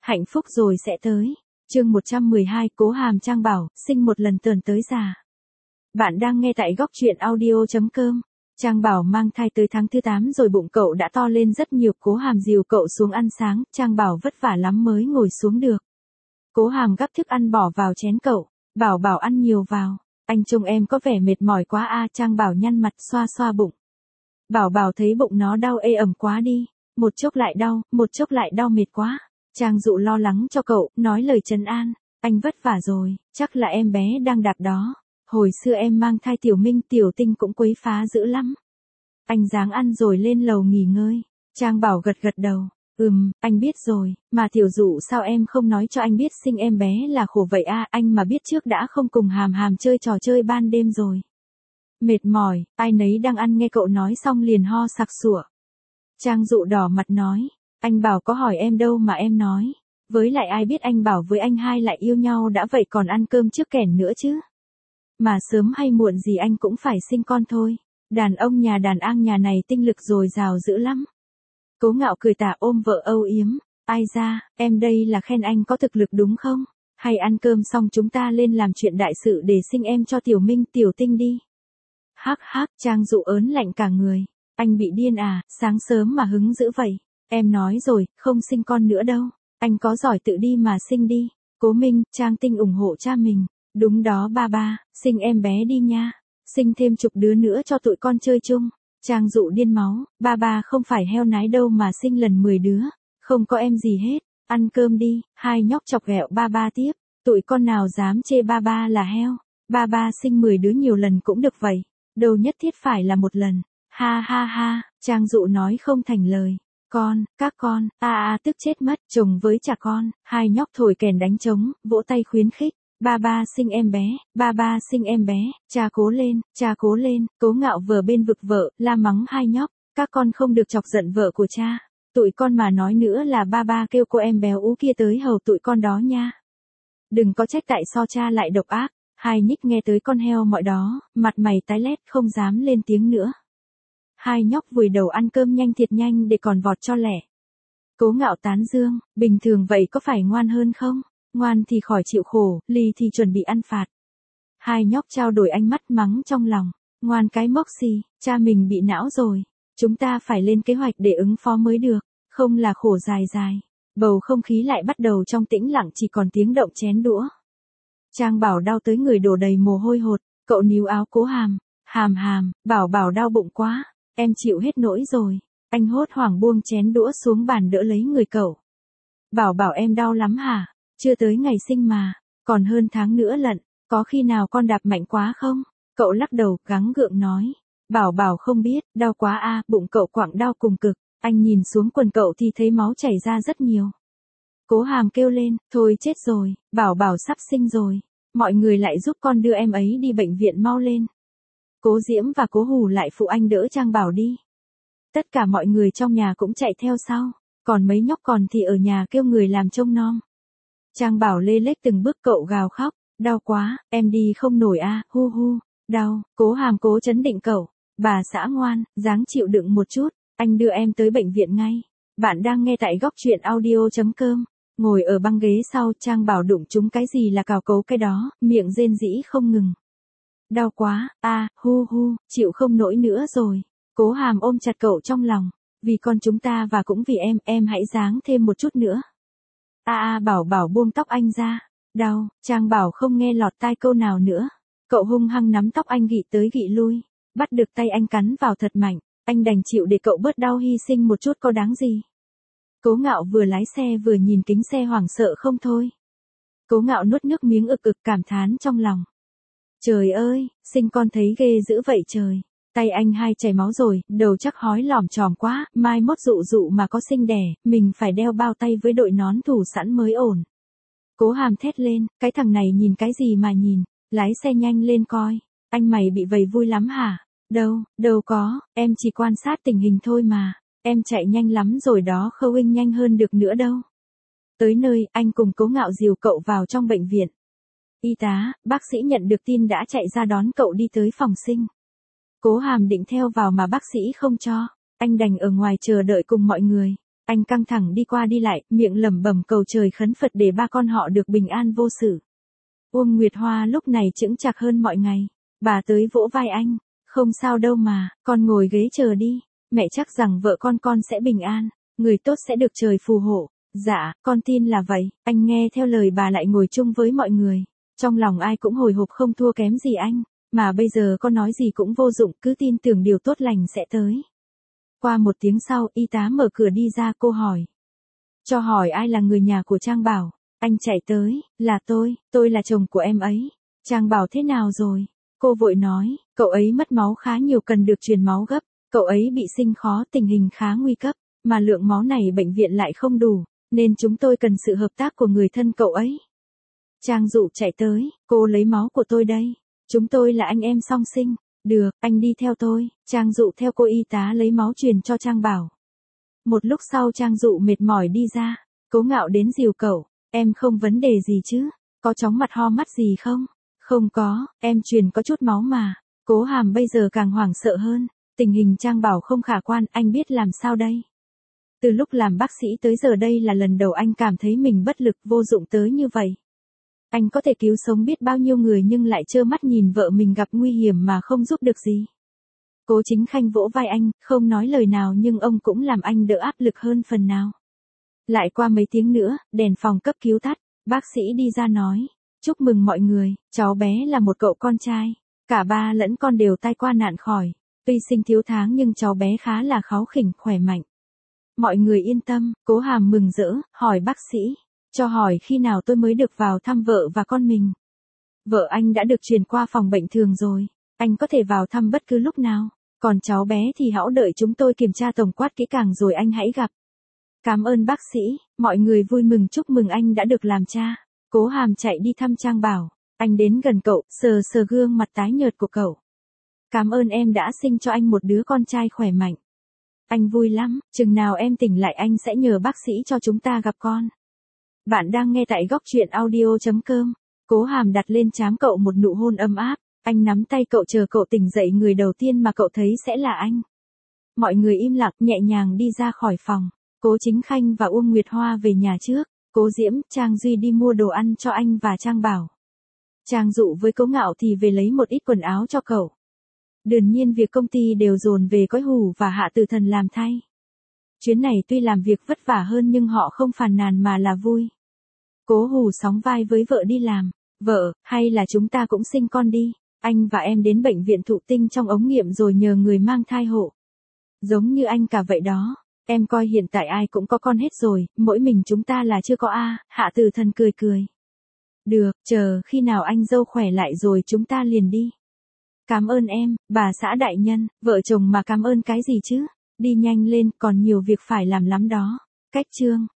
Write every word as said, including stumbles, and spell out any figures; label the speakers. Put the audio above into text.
Speaker 1: hạnh phúc rồi sẽ tới. Chương một trăm mười hai, Cố Hàm Trang bảo, sinh một lần tờn tới già. Bạn đang nghe tại góc truyện audio chấm com. Trang Bảo mang thai tới tháng thứ tám rồi bụng cậu đã to lên rất nhiều. Cố Hàm dìu cậu xuống ăn sáng, Trang Bảo vất vả lắm mới ngồi xuống được. Cố Hàm gắp thức ăn bỏ vào chén cậu, Bảo Bảo ăn nhiều vào, anh trông em có vẻ mệt mỏi quá a. Trang Bảo nhăn mặt xoa xoa bụng. Bảo Bảo thấy bụng nó đau ê ẩm quá đi, một chốc lại đau, một chốc lại đau mệt quá. Trang Dụ lo lắng cho cậu, nói lời trấn an, anh vất vả rồi, chắc là em bé đang đạp đó. Hồi xưa em mang thai Tiểu Minh Tiểu Tinh cũng quấy phá dữ lắm. Anh ráng ăn rồi lên lầu nghỉ ngơi. Trang Bảo gật gật đầu, ừm, anh biết rồi, mà Tiểu Dụ sao em không nói cho anh biết sinh em bé là khổ vậy a, anh mà biết trước đã không cùng Hàm Hàm chơi trò chơi ban đêm rồi. Mệt mỏi, ai nấy đang ăn nghe cậu nói xong liền ho sặc sụa. Trang Dụ đỏ mặt nói, anh Bảo có hỏi em đâu mà em nói. Với lại ai biết anh Bảo với anh hai lại yêu nhau đã vậy còn ăn cơm trước kẻn nữa chứ. Mà sớm hay muộn gì anh cũng phải sinh con thôi. Đàn ông nhà đàn an nhà này tinh lực dồi dào dữ lắm. Cố Ngạo cười tà ôm vợ âu yếm. Ai ra, em đây là khen anh có thực lực đúng không? Hay ăn cơm xong chúng ta lên làm chuyện đại sự để sinh em cho Tiểu Minh Tiểu Tinh đi. Hắc hắc, Trang Dụ ớn lạnh cả người. Anh bị điên à, sáng sớm mà hứng dữ vậy. Em nói rồi, không sinh con nữa đâu. Anh có giỏi tự đi mà sinh đi. Cố Minh, Trang Tinh ủng hộ cha mình. Đúng đó ba ba, sinh em bé đi nha. Sinh thêm chục đứa nữa cho tụi con chơi chung. Trang Dụ điên máu, ba ba không phải heo nái đâu mà sinh lần mười đứa. Không có em gì hết, ăn cơm đi. Hai nhóc chọc ghẹo ba ba tiếp. Tụi con nào dám chê ba ba là heo. Ba ba sinh mười đứa nhiều lần cũng được vậy. Đâu nhất thiết phải là một lần. Ha ha ha, Trang Dụ nói không thành lời. Con, các con, a a tức chết mất, chồng với cha con, hai nhóc thổi kèn đánh trống, vỗ tay khuyến khích. Ba ba sinh em bé, ba ba sinh em bé, cha cố lên, cha cố lên. Cố Ngạo vừa bên vực vợ, la mắng hai nhóc, các con không được chọc giận vợ của cha. Tụi con mà nói nữa là ba ba kêu cô em béo ú kia tới hầu tụi con đó nha. Đừng có trách tại sao cha lại độc ác. Hai nhích nghe tới con heo mọi đó, mặt mày tái lét không dám lên tiếng nữa. Hai nhóc vùi đầu ăn cơm nhanh thiệt nhanh để còn vọt cho lẻ. Cố Ngạo tán dương, bình thường vậy có phải ngoan hơn không? Ngoan thì khỏi chịu khổ, lì thì chuẩn bị ăn phạt. Hai nhóc trao đổi ánh mắt mắng trong lòng. Ngoan cái mốc xì, cha mình bị não rồi. Chúng ta phải lên kế hoạch để ứng phó mới được, không là khổ dài dài. Bầu không khí lại bắt đầu trong tĩnh lặng chỉ còn tiếng động chén đũa. Trang Bảo đau tới người đổ đầy mồ hôi hột, cậu níu áo Cố Hàm. Hàm Hàm, Bảo Bảo đau bụng quá, em chịu hết nỗi rồi. Anh hốt hoảng buông chén đũa xuống bàn đỡ lấy người cậu. Bảo Bảo em đau lắm hả? Chưa tới ngày sinh mà, còn hơn tháng nữa lận, có khi nào con đạp mạnh quá không? Cậu lắc đầu, gắng gượng nói. Bảo Bảo không biết, đau quá a, bụng cậu quặn đau cùng cực, anh nhìn xuống quần cậu thì thấy máu chảy ra rất nhiều. Cố Hàm kêu lên, thôi chết rồi, Bảo Bảo sắp sinh rồi, mọi người lại giúp con đưa em ấy đi bệnh viện mau lên. Cố Diễm và Cố Hù lại phụ anh đỡ Trang Bảo đi. Tất cả mọi người trong nhà cũng chạy theo sau, còn mấy nhóc còn thì ở nhà kêu người làm trông nom. Trang Bảo lê lết từng bước cậu gào khóc, đau quá, em đi không nổi a, hu hu, đau. Cố Hàm cố trấn định cậu, bà xã ngoan, ráng chịu đựng một chút, anh đưa em tới bệnh viện ngay. Bạn đang nghe tại góc truyện audio chấm com. Ngồi ở băng ghế sau, Trang Bảo đụng trúng cái gì là cào cấu cái đó, miệng rên rỉ không ngừng. Đau quá, a, hu hu, chịu không nổi nữa rồi. Cố Hàm ôm chặt cậu trong lòng, vì con chúng ta và cũng vì em, em hãy ráng thêm một chút nữa. A a Bảo Bảo buông tóc anh ra, đau. Trang Bảo không nghe lọt tai câu nào nữa. Cậu hung hăng nắm tóc anh gị tới gị lui, bắt được tay anh cắn vào thật mạnh, anh đành chịu để cậu bớt đau hy sinh một chút có đáng gì. Cố Ngạo vừa lái xe vừa nhìn kính xe hoảng sợ không thôi. Cố Ngạo nuốt nước miếng ực ực cảm thán trong lòng. Trời ơi, sinh con thấy ghê dữ vậy trời. Tay anh hai chảy máu rồi, đầu chắc hói lòm chòm quá, mai mốt dụ dụ mà có sinh đẻ, mình phải đeo bao tay với đội nón thủ sẵn mới ổn. Cố Hàm thét lên, cái thằng này nhìn cái gì mà nhìn, lái xe nhanh lên coi, anh mày bị vầy vui lắm hả? Đâu, đâu có, em chỉ quan sát tình hình thôi mà, em chạy nhanh lắm rồi đó Khâu Huynh nhanh hơn được nữa đâu. Tới nơi, anh cùng Cố Ngạo dìu cậu vào trong bệnh viện. Y tá, bác sĩ nhận được tin đã chạy ra đón cậu đi tới phòng sinh. Cố Hàm định theo vào mà bác sĩ không cho, anh đành ở ngoài chờ đợi cùng mọi người. Anh căng thẳng đi qua đi lại, miệng lẩm bẩm cầu trời khấn Phật để ba con họ được bình an vô sự. Uông Nguyệt Hoa lúc này chững chạc hơn mọi ngày. Bà tới vỗ vai anh. Không sao đâu mà, con ngồi ghế chờ đi. Mẹ chắc rằng vợ con con sẽ bình an. Người tốt sẽ được trời phù hộ. Dạ, con tin là vậy. Anh nghe theo lời bà lại ngồi chung với mọi người. Trong lòng ai cũng hồi hộp không thua kém gì anh. Mà bây giờ con nói gì cũng vô dụng, cứ tin tưởng điều tốt lành sẽ tới. Qua một tiếng sau, y tá mở cửa đi ra, cô hỏi. Cho hỏi ai là người nhà của Trang Bảo. Anh chạy tới, là tôi, tôi là chồng của em ấy. Trang Bảo thế nào rồi? Cô vội nói, cậu ấy mất máu khá nhiều, cần được truyền máu gấp. Cậu ấy bị sinh khó, tình hình khá nguy cấp, mà lượng máu này bệnh viện lại không đủ, nên chúng tôi cần sự hợp tác của người thân cậu ấy. Trang Dụ chạy tới, cô lấy máu của tôi đây. Chúng tôi là anh em song sinh. Được, anh đi theo tôi. Trang Dụ theo cô y tá lấy máu truyền cho Trang Bảo. Một lúc sau Trang Dụ mệt mỏi đi ra. Cố Ngạo đến dìu cậu. Em không vấn đề gì chứ? Có chóng mặt ho mắt gì không? Không có, em truyền có chút máu mà. Cố Hàm bây giờ càng hoảng sợ hơn. Tình hình Trang Bảo không khả quan, anh biết làm sao đây? Từ lúc làm bác sĩ tới giờ đây là lần đầu anh cảm thấy mình bất lực, vô dụng tới như vậy. Anh có thể cứu sống biết bao nhiêu người nhưng lại trơ mắt nhìn vợ mình gặp nguy hiểm mà không giúp được gì. Cố Chính Khanh vỗ vai anh, không nói lời nào nhưng ông cũng làm anh đỡ áp lực hơn phần nào. Lại qua mấy tiếng nữa, đèn phòng cấp cứu tắt, bác sĩ đi ra nói, chúc mừng mọi người, cháu bé là một cậu con trai, cả ba lẫn con đều tai qua nạn khỏi, tuy sinh thiếu tháng nhưng cháu bé khá là kháu khỉnh, khỏe mạnh. Mọi người yên tâm, Cố Hàm mừng rỡ, hỏi bác sĩ, cho hỏi khi nào tôi mới được vào thăm vợ và con mình. Vợ anh đã được chuyển qua phòng bệnh thường rồi, anh có thể vào thăm bất cứ lúc nào, còn cháu bé thì hãy đợi chúng tôi kiểm tra tổng quát kỹ càng rồi anh hãy gặp. Cảm ơn bác sĩ, mọi người vui mừng chúc mừng anh đã được làm cha. Cố Hàm chạy đi thăm Trang Bảo, anh đến gần cậu, sờ sờ gương mặt tái nhợt của cậu. Cảm ơn em đã sinh cho anh một đứa con trai khỏe mạnh. Anh vui lắm, chừng nào em tỉnh lại anh sẽ nhờ bác sĩ cho chúng ta gặp con. Bạn đang nghe tại góc truyện audio chấm com. Cố Hàm đặt lên trán cậu một nụ hôn ấm áp, anh nắm tay cậu chờ cậu tỉnh dậy, người đầu tiên mà cậu thấy sẽ là anh. Mọi người im lặng nhẹ nhàng đi ra khỏi phòng. Cố Chính Khanh và Uông Nguyệt Hoa về nhà trước, Cố Diễm, Trang Duy đi mua đồ ăn cho anh và Trang Bảo. Trang Dụ với Cố Ngạo thì về lấy một ít quần áo cho cậu. Đương nhiên việc công ty đều dồn về Cõi Hủ và Hạ Tử Thần làm thay. Chuyến này tuy làm việc vất vả hơn nhưng họ không phàn nàn mà là vui. Cố Hủ sóng vai với vợ đi làm. Vợ, hay là chúng ta cũng sinh con đi, anh và em đến bệnh viện thụ tinh trong ống nghiệm rồi nhờ người mang thai hộ. Giống như anh cả vậy đó. Em coi hiện tại ai cũng có con hết rồi, mỗi mình chúng ta là chưa có a. Hạ Tử Thần cười cười. Được, chờ khi nào anh dâu khỏe lại rồi chúng ta liền đi. Cảm ơn em, bà xã đại nhân, vợ chồng mà cảm ơn cái gì chứ? Đi nhanh lên, còn nhiều việc phải làm lắm đó. Cách chương